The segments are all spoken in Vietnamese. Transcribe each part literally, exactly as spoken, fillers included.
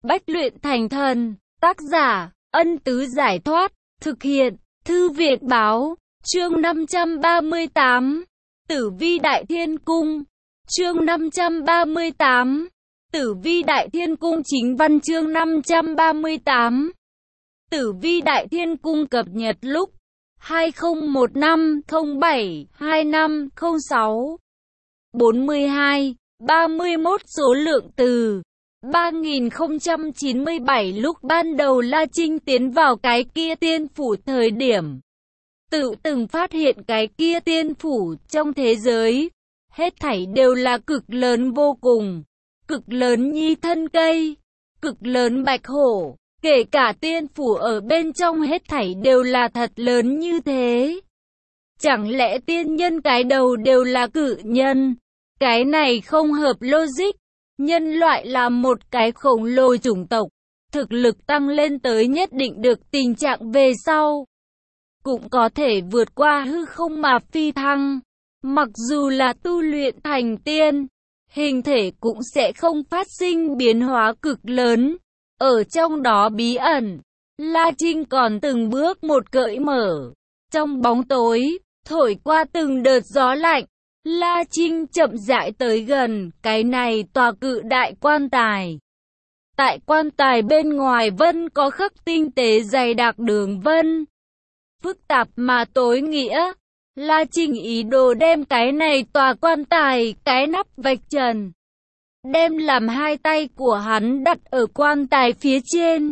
Bách luyện thành thần. Tác giả, Ân Tứ Giải Thoát. Thực hiện, Thư Viện Báo. Chương năm trăm ba mươi tám. Tử Vi Đại Thiên Cung. Chương năm trăm ba mươi tám. Tử Vi Đại Thiên Cung chính văn chương năm trăm ba mươi tám. Tử Vi Đại Thiên Cung cập nhật lúc hai không một năm không bảy hai năm không sáu. bốn mươi hai, ba mươi mốt số lượng từ ba nghìn không trăm chín mươi bảy. Lúc ban đầu La Trinh tiến vào cái kia tiên phủ thời điểm tự từng phát hiện cái kia tiên phủ trong thế giới hết thảy đều là cực lớn vô cùng, cực lớn như thân cây, cực lớn bạch hổ, kể cả tiên phủ ở bên trong hết thảy đều là thật lớn như thế. Chẳng lẽ tiên nhân cái đầu đều là cự nhân? Cái này không hợp logic. Nhân loại là một cái khổng lồ chủng tộc, thực lực tăng lên tới nhất định được tình trạng về sau cũng có thể vượt qua hư không mà phi thăng. Mặc dù là tu luyện thành tiên, hình thể cũng sẽ không phát sinh biến hóa cực lớn. Ở trong đó bí ẩn, La Trinh còn từng bước một cởi mở. Trong bóng tối, thổi qua từng đợt gió lạnh, La Trinh chậm rãi tới gần cái này tòa cự đại quan tài. Tại quan tài bên ngoài vân có khắc tinh tế dày đặc đường vân, phức tạp mà tối nghĩa. La Trinh ý đồ đem cái này tòa quan tài, cái nắp vạch trần, đem làm hai tay của hắn đặt ở quan tài phía trên.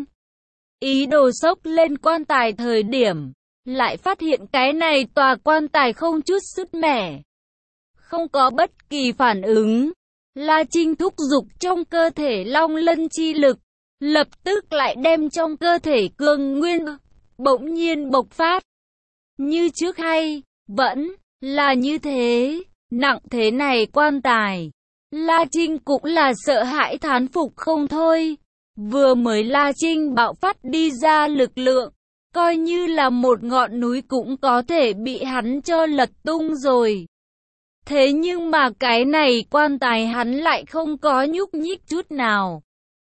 Ý đồ xốc lên quan tài thời điểm, lại phát hiện cái này tòa quan tài không chút sứt mẻ, không có bất kỳ phản ứng. La Trinh thúc giục trong cơ thể long lân chi lực, lập tức lại đem trong cơ thể cương nguyên bỗng nhiên bộc phát. Như trước hay vẫn là như thế, nặng thế này quan tài, La Trinh cũng là sợ hãi thán phục không thôi. Vừa mới La Trinh bạo phát đi ra lực lượng, coi như là một ngọn núi cũng có thể bị hắn cho lật tung rồi. Thế nhưng mà cái này quan tài hắn lại không có nhúc nhích chút nào.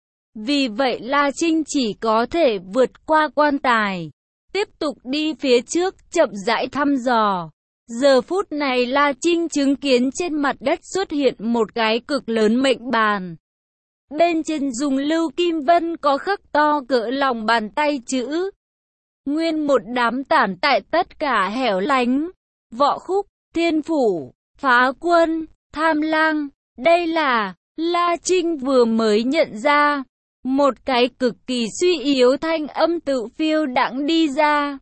Vì vậy La Trinh chỉ có thể vượt qua quan tài, tiếp tục đi phía trước, chậm rãi thăm dò. Giờ phút này La Trinh chứng kiến trên mặt đất xuất hiện một cái cực lớn mệnh bàn. Bên trên dùng lưu kim vân có khắc to cỡ lòng bàn tay chữ. Nguyên một đám tản tại tất cả hẻo lánh, Võ Khúc, Thiên Phủ, Phá Quân, Tham Lang. Đây là La Trinh vừa mới nhận ra. Một cái cực kỳ suy yếu thanh âm tự phiêu đãng đi ra.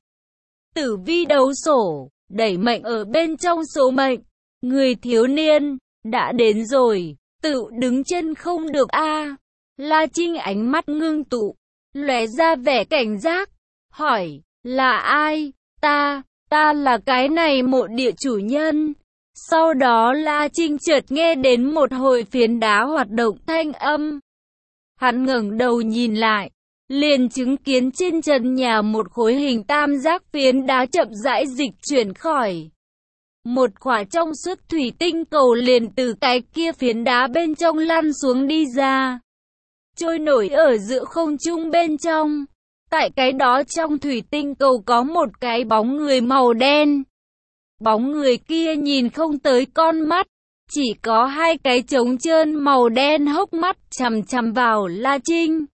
Tử vi đấu sổ, đẩy mệnh ở bên trong số mệnh. Người thiếu niên, đã đến rồi, tự đứng chân không được a. La Trinh ánh mắt ngưng tụ, lóe ra vẻ cảnh giác, hỏi, là ai? Ta, ta là cái này mộ địa chủ nhân. Sau đó La Trinh chợt nghe đến một hồi phiến đá hoạt động thanh âm. Hắn ngẩng đầu nhìn lại, liền chứng kiến trên trần nhà một khối hình tam giác phiến đá chậm rãi dịch chuyển khỏi. Một quả trong suốt thủy tinh cầu liền từ cái kia phiến đá bên trong lăn xuống đi ra, trôi nổi ở giữa không trung bên trong. Tại cái đó trong thủy tinh cầu có một cái bóng người màu đen. Bóng người kia nhìn không tới con mắt, chỉ có hai cái trống trơn màu đen hốc mắt chằm chằm vào La Trinh.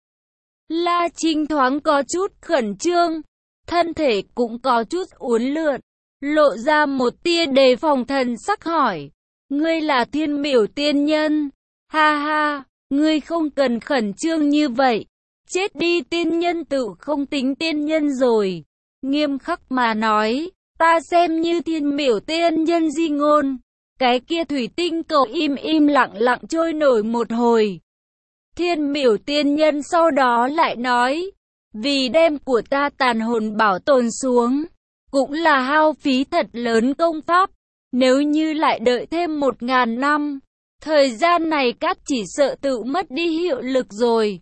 La Trinh thoáng có chút khẩn trương, thân thể cũng có chút uốn lượn, lộ ra một tia đề phòng thần sắc hỏi, ngươi là Thiên Miểu tiên nhân? Ha ha, ngươi không cần khẩn trương như vậy, chết đi tiên nhân tự không tính tiên nhân rồi. Nghiêm khắc mà nói, ta xem như Thiên Miểu tiên nhân di ngôn. Cái kia thủy tinh cầu im im lặng lặng trôi nổi một hồi. Thiên Miểu tiên nhân sau đó lại nói, vì đem của ta tàn hồn bảo tồn xuống, cũng là hao phí thật lớn công pháp. Nếu như lại đợi thêm một ngàn năm, thời gian này các chỉ sợ tự mất đi hiệu lực rồi.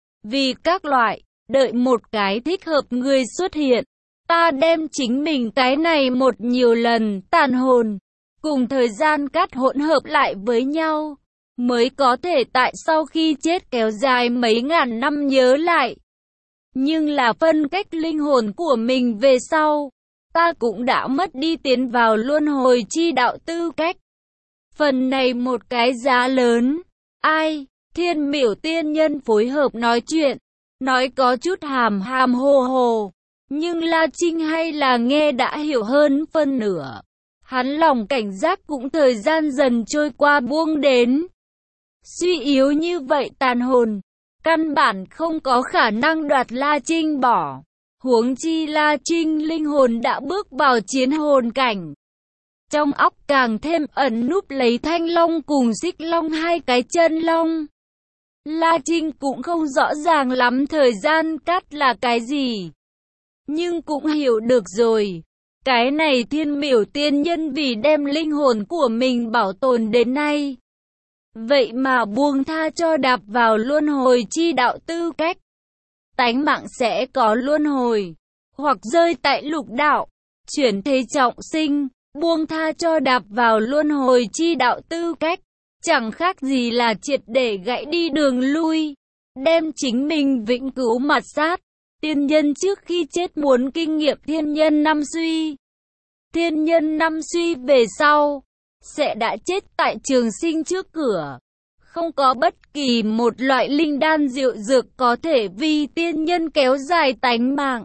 Vì các loại, đợi một cái thích hợp người xuất hiện, ta đem chính mình cái này một nhiều lần tàn hồn cùng thời gian cắt hỗn hợp lại với nhau, mới có thể tại sau khi chết kéo dài mấy ngàn năm nhớ lại. Nhưng là phân cách linh hồn của mình về sau, ta cũng đã mất đi tiến vào luân hồi chi đạo tư cách. Phần này một cái giá lớn. Ai? Thiên Miểu tiên nhân phối hợp nói chuyện, nói có chút hàm hàm hồ hồ. Nhưng La Trinh hay là nghe đã hiểu hơn phân nửa. Hắn lòng cảnh giác cũng thời gian dần trôi qua buông đến. Suy yếu như vậy tàn hồn, căn bản không có khả năng đoạt La Trinh bỏ. Huống chi La Trinh linh hồn đã bước vào chiến hồn cảnh. Trong óc càng thêm ẩn núp lấy thanh long cùng xích long hai cái chân long. La Trinh cũng không rõ ràng lắm thời gian cắt là cái gì. Nhưng cũng hiểu được rồi. Cái này Thiên Miểu tiên nhân vì đem linh hồn của mình bảo tồn đến nay. Vậy mà buông tha cho đạp vào luân hồi chi đạo tư cách. Tánh mạng sẽ có luân hồi, hoặc rơi tại lục đạo, chuyển thế trọng sinh, buông tha cho đạp vào luân hồi chi đạo tư cách. Chẳng khác gì là triệt để gãy đi đường lui, đem chính mình vĩnh cửu mặt sát. Tiên nhân trước khi chết muốn kinh nghiệm thiên nhân năm suy. Thiên nhân năm suy về sau, sẽ đã chết tại trường sinh trước cửa. Không có bất kỳ một loại linh đan diệu dược có thể vì tiên nhân kéo dài tánh mạng.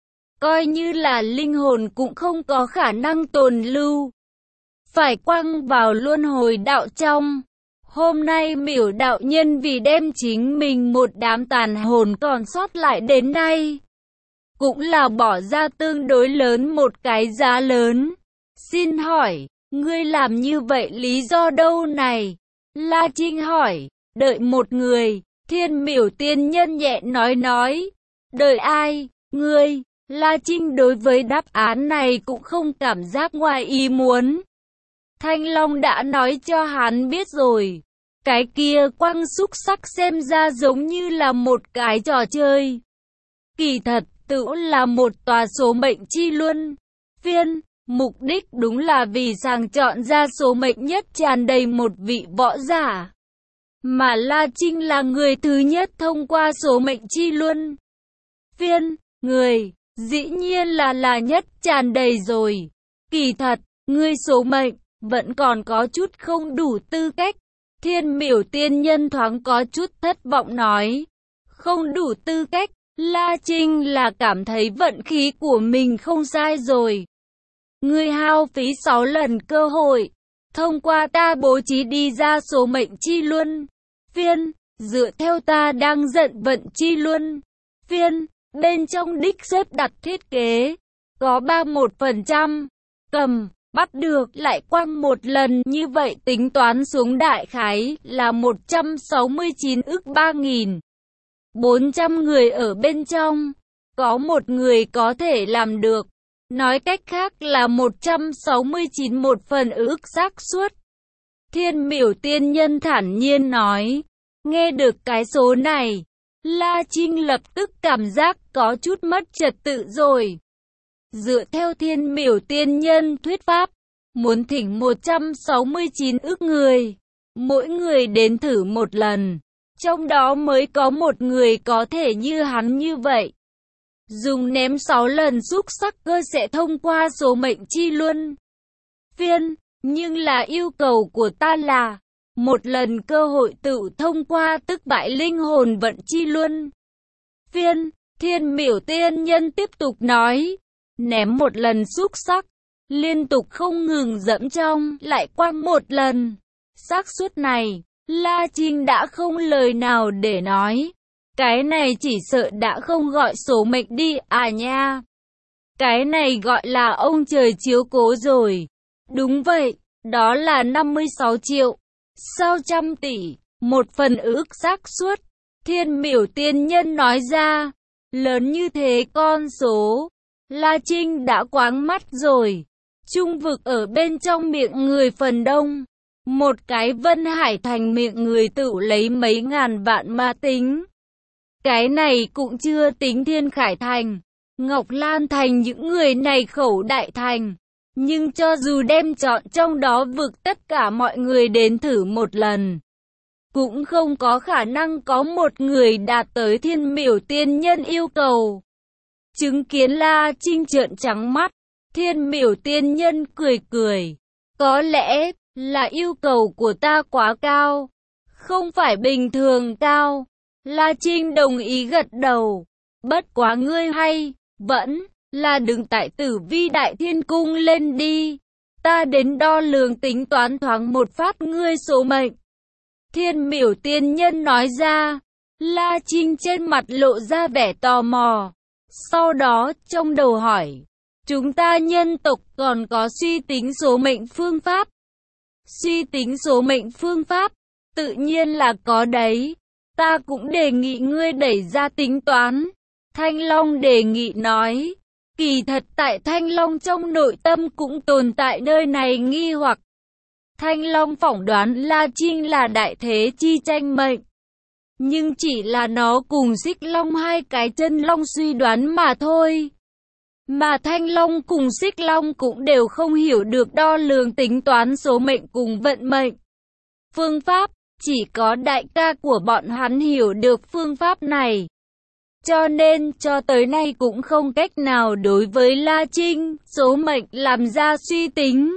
Coi như là linh hồn cũng không có khả năng tồn lưu. Phải quăng vào luân hồi đạo trong. Hôm nay Miểu đạo nhân vì đem chính mình một đám tàn hồn còn sót lại đến nay, cũng là bỏ ra tương đối lớn một cái giá lớn. Xin hỏi, ngươi làm như vậy lý do đâu này? La Trinh hỏi. Đợi một người. Thiên Miểu tiên nhân nhẹ nói nói. Đợi ai? Ngươi. La Trinh đối với đáp án này cũng không cảm giác ngoài ý muốn. Thanh Long đã nói cho hắn biết rồi. Cái kia quăng xúc sắc xem ra giống như là một cái trò chơi. Kỳ thật, tự là một tòa số mệnh chi luân phiên. Mục đích đúng là vì sàng chọn ra số mệnh nhất tràn đầy một vị võ giả. Mà La Trinh là người thứ nhất thông qua số mệnh chi luân phiên. Người, dĩ nhiên là là nhất tràn đầy rồi. Kỳ thật, ngươi số mệnh, vẫn còn có chút không đủ tư cách. Thiên Miểu tiên nhân thoáng có chút thất vọng nói. Không đủ tư cách, La Trinh là cảm thấy vận khí của mình không sai rồi. Ngươi hao phí sáu lần cơ hội, thông qua ta bố trí đi ra số mệnh chi luân phiên, dựa theo ta đang giận vận chi luân phiên, bên trong đích xếp đặt thiết kế, có ba mươi mốt phần trăm, cầm, bắt được lại quăng một lần, như vậy tính toán xuống đại khái là một trăm sáu mươi chín ức ba nghìn bốn trăm người ở bên trong, có một người có thể làm được. Nói cách khác là một trăm sáu mươi chín một phần ức xác suất. Thiên Miểu tiên nhân thản nhiên nói. Nghe được cái số này, La Trinh lập tức cảm giác có chút mất trật tự rồi. Dựa theo Thiên Miểu tiên nhân thuyết pháp, muốn thỉnh một trăm sáu mươi chín ức người, mỗi người đến thử một lần, trong đó mới có một người có thể như hắn như vậy. Dùng ném sáu lần xúc sắc cơ sẽ thông qua số mệnh chi luân phiên, nhưng là yêu cầu của ta là một lần cơ hội tự thông qua tức bại linh hồn vận chi luân phiên. Thiên Miểu tiên nhân tiếp tục nói. Ném một lần xúc sắc, liên tục không ngừng dẫm trong, lại quăng một lần. Xác suất này, La Trinh đã không lời nào để nói. Cái này chỉ sợ đã không gọi số mệnh đi à nha. Cái này gọi là ông trời chiếu cố rồi. Đúng vậy, đó là năm mươi sáu triệu, sáu trăm tỷ, một phần ức xác suất. Thiên Miểu tiên nhân nói ra, lớn như thế con số, La Trinh đã quáng mắt rồi. Trung vực ở bên trong miệng người phần đông, một cái Vân Hải thành miệng người tự lấy mấy ngàn vạn mà tính. Cái này cũng chưa tính Thiên Khải thành, Ngọc Lan thành những người này khẩu đại thành. Nhưng cho dù đem chọn trong đó vực tất cả mọi người đến thử một lần, cũng không có khả năng có một người đạt tới Thiên Miểu Tiên Nhân yêu cầu. Chứng kiến La Trinh trợn trắng mắt, Thiên Miểu Tiên Nhân cười cười. Có lẽ là yêu cầu của ta quá cao, không phải bình thường cao. La Trinh đồng ý gật đầu. Bất quá ngươi hay, vẫn là đừng tại Tử Vi Đại Thiên Cung lên đi. Ta đến đo lường tính toán thoáng một phát ngươi số mệnh. Thiên Miểu Tiên Nhân nói ra. La Trinh trên mặt lộ ra vẻ tò mò. Sau đó trong đầu hỏi, chúng ta nhân tộc còn có suy tính số mệnh phương pháp. Suy tính số mệnh phương pháp, tự nhiên là có đấy. Ta cũng đề nghị ngươi đẩy ra tính toán. Thanh Long đề nghị nói. Kỳ thật tại Thanh Long trong nội tâm cũng tồn tại nơi này nghi hoặc. Thanh Long phỏng đoán La Trinh là đại thế chi tranh mệnh. Nhưng chỉ là nó cùng Xích Long hai cái chân long suy đoán mà thôi. Mà Thanh Long cùng Xích Long cũng đều không hiểu được đo lường tính toán số mệnh cùng vận mệnh. Phương pháp, chỉ có đại ca của bọn hắn hiểu được phương pháp này. Cho nên cho tới nay cũng không cách nào đối với La Trinh, số mệnh làm ra suy tính.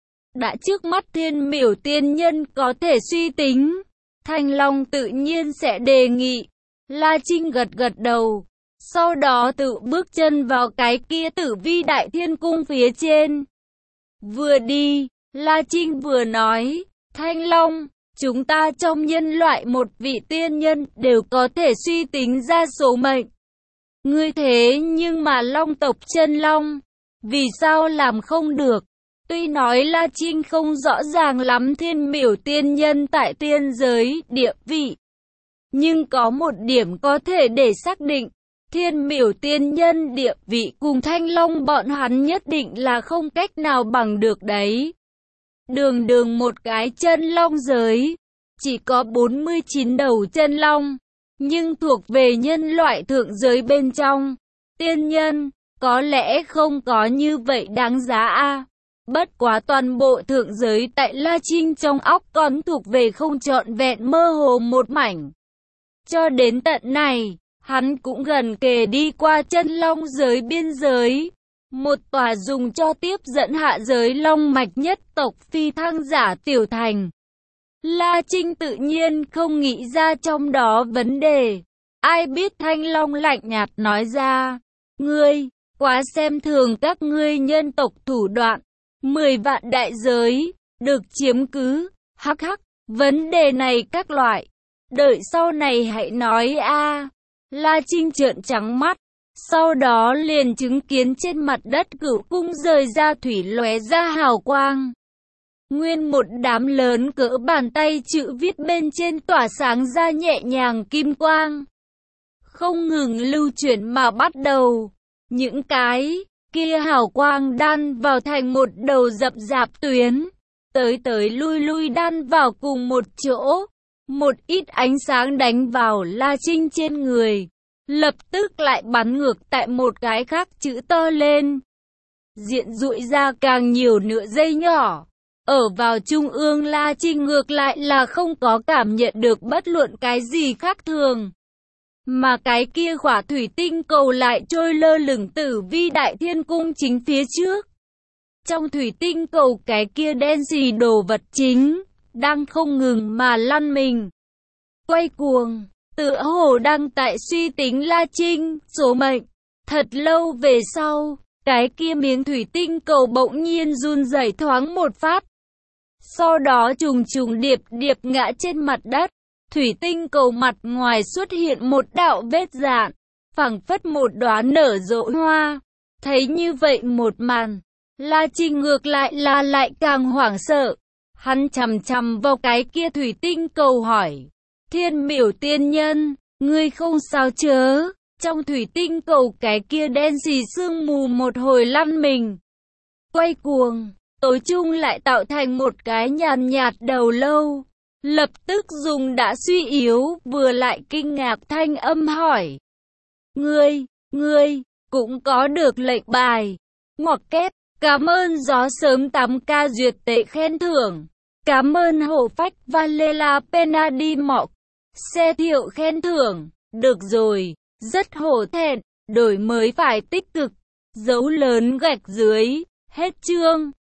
Đã trước mắt Thiên Miểu Tiên Nhân có thể suy tính, Thanh Long tự nhiên sẽ đề nghị. La Trinh gật gật đầu, sau đó tự bước chân vào cái kia Tử Vi Đại Thiên Cung phía trên. Vừa đi, La Trinh vừa nói, Thanh Long, chúng ta trong nhân loại một vị tiên nhân đều có thể suy tính ra số mệnh. Ngươi thế nhưng mà Long tộc chân Long, vì sao làm không được? Tuy nói La Trinh không rõ ràng lắm Thiên Miểu Tiên Nhân tại tiên giới, địa vị. Nhưng có một điểm có thể để xác định, Thiên Miểu Tiên Nhân địa vị cùng Thanh Long bọn hắn nhất định là không cách nào bằng được đấy. Đường đường một cái chân long giới, chỉ có bốn mươi chín đầu chân long, nhưng thuộc về nhân loại thượng giới bên trong. Tiên nhân, có lẽ không có như vậy đáng giá a. Bất quá toàn bộ thượng giới tại La Trinh trong óc còn thuộc về không trọn vẹn mơ hồ một mảnh. Cho đến tận này, hắn cũng gần kề đi qua chân long giới biên giới. Một tòa dùng cho tiếp dẫn hạ giới long mạch nhất tộc phi thăng giả tiểu thành. La Trinh tự nhiên không nghĩ ra trong đó vấn đề. Ai biết Thanh Long lạnh nhạt nói ra. Ngươi, quá xem thường các ngươi nhân tộc thủ đoạn. Mười vạn đại giới, được chiếm cứ, hắc hắc, vấn đề này các loại. Đợi sau này hãy nói a. La Trinh trợn trắng mắt. Sau đó liền chứng kiến trên mặt đất Cửu Cung rời ra thủy lóe ra hào quang. Nguyên một đám lớn cỡ bàn tay chữ viết bên trên tỏa sáng ra nhẹ nhàng kim quang. Không ngừng lưu chuyển mà bắt đầu. Những cái kia hào quang đan vào thành một đầu rậm rạp tuyến. Tới tới lui lui đan vào cùng một chỗ. Một ít ánh sáng đánh vào La Trinh trên người. Lập tức lại bắn ngược tại một cái khác chữ to lên. Diện dụi ra càng nhiều nửa dây nhỏ. Ở vào trung ương La Trinh ngược lại là không có cảm nhận được bất luận cái gì khác thường. Mà cái kia khỏa thủy tinh cầu lại trôi lơ lửng Tử Vi Đại Thiên Cung chính phía trước. Trong thủy tinh cầu cái kia đen xì đồ vật chính, đang không ngừng mà lăn mình. Quay cuồng, tựa hồ đang tại suy tính La Trinh, số mệnh. Thật lâu về sau, cái kia miếng thủy tinh cầu bỗng nhiên run rẩy thoáng một phát. Sau đó trùng trùng điệp điệp ngã trên mặt đất. Thủy tinh cầu mặt ngoài xuất hiện một đạo vết dạn, phảng phất một đóa nở rộ hoa. Thấy như vậy một màn, La Trinh ngược lại là lại càng hoảng sợ. Hắn chằm chằm vào cái kia thủy tinh cầu hỏi. Thiên Miểu Tiên Nhân, ngươi không sao chớ? Trong thủy tinh cầu cái kia đen xì sương mù một hồi lăn mình. Quay cuồng, tối chung lại tạo thành một cái nhàn nhạt đầu lâu. Lập tức dùng đã suy yếu vừa lại kinh ngạc thanh âm hỏi. Ngươi, ngươi, cũng có được lệnh bài. Ngoặc kép, cảm ơn gió sớm tám ca duyệt tệ khen thưởng. Cảm ơn hộ phách Valela Penadimok. Xe thiệu khen thưởng. Được rồi, rất hổ thẹn, đổi mới phải tích cực. Dấu lớn gạch dưới. Hết chương.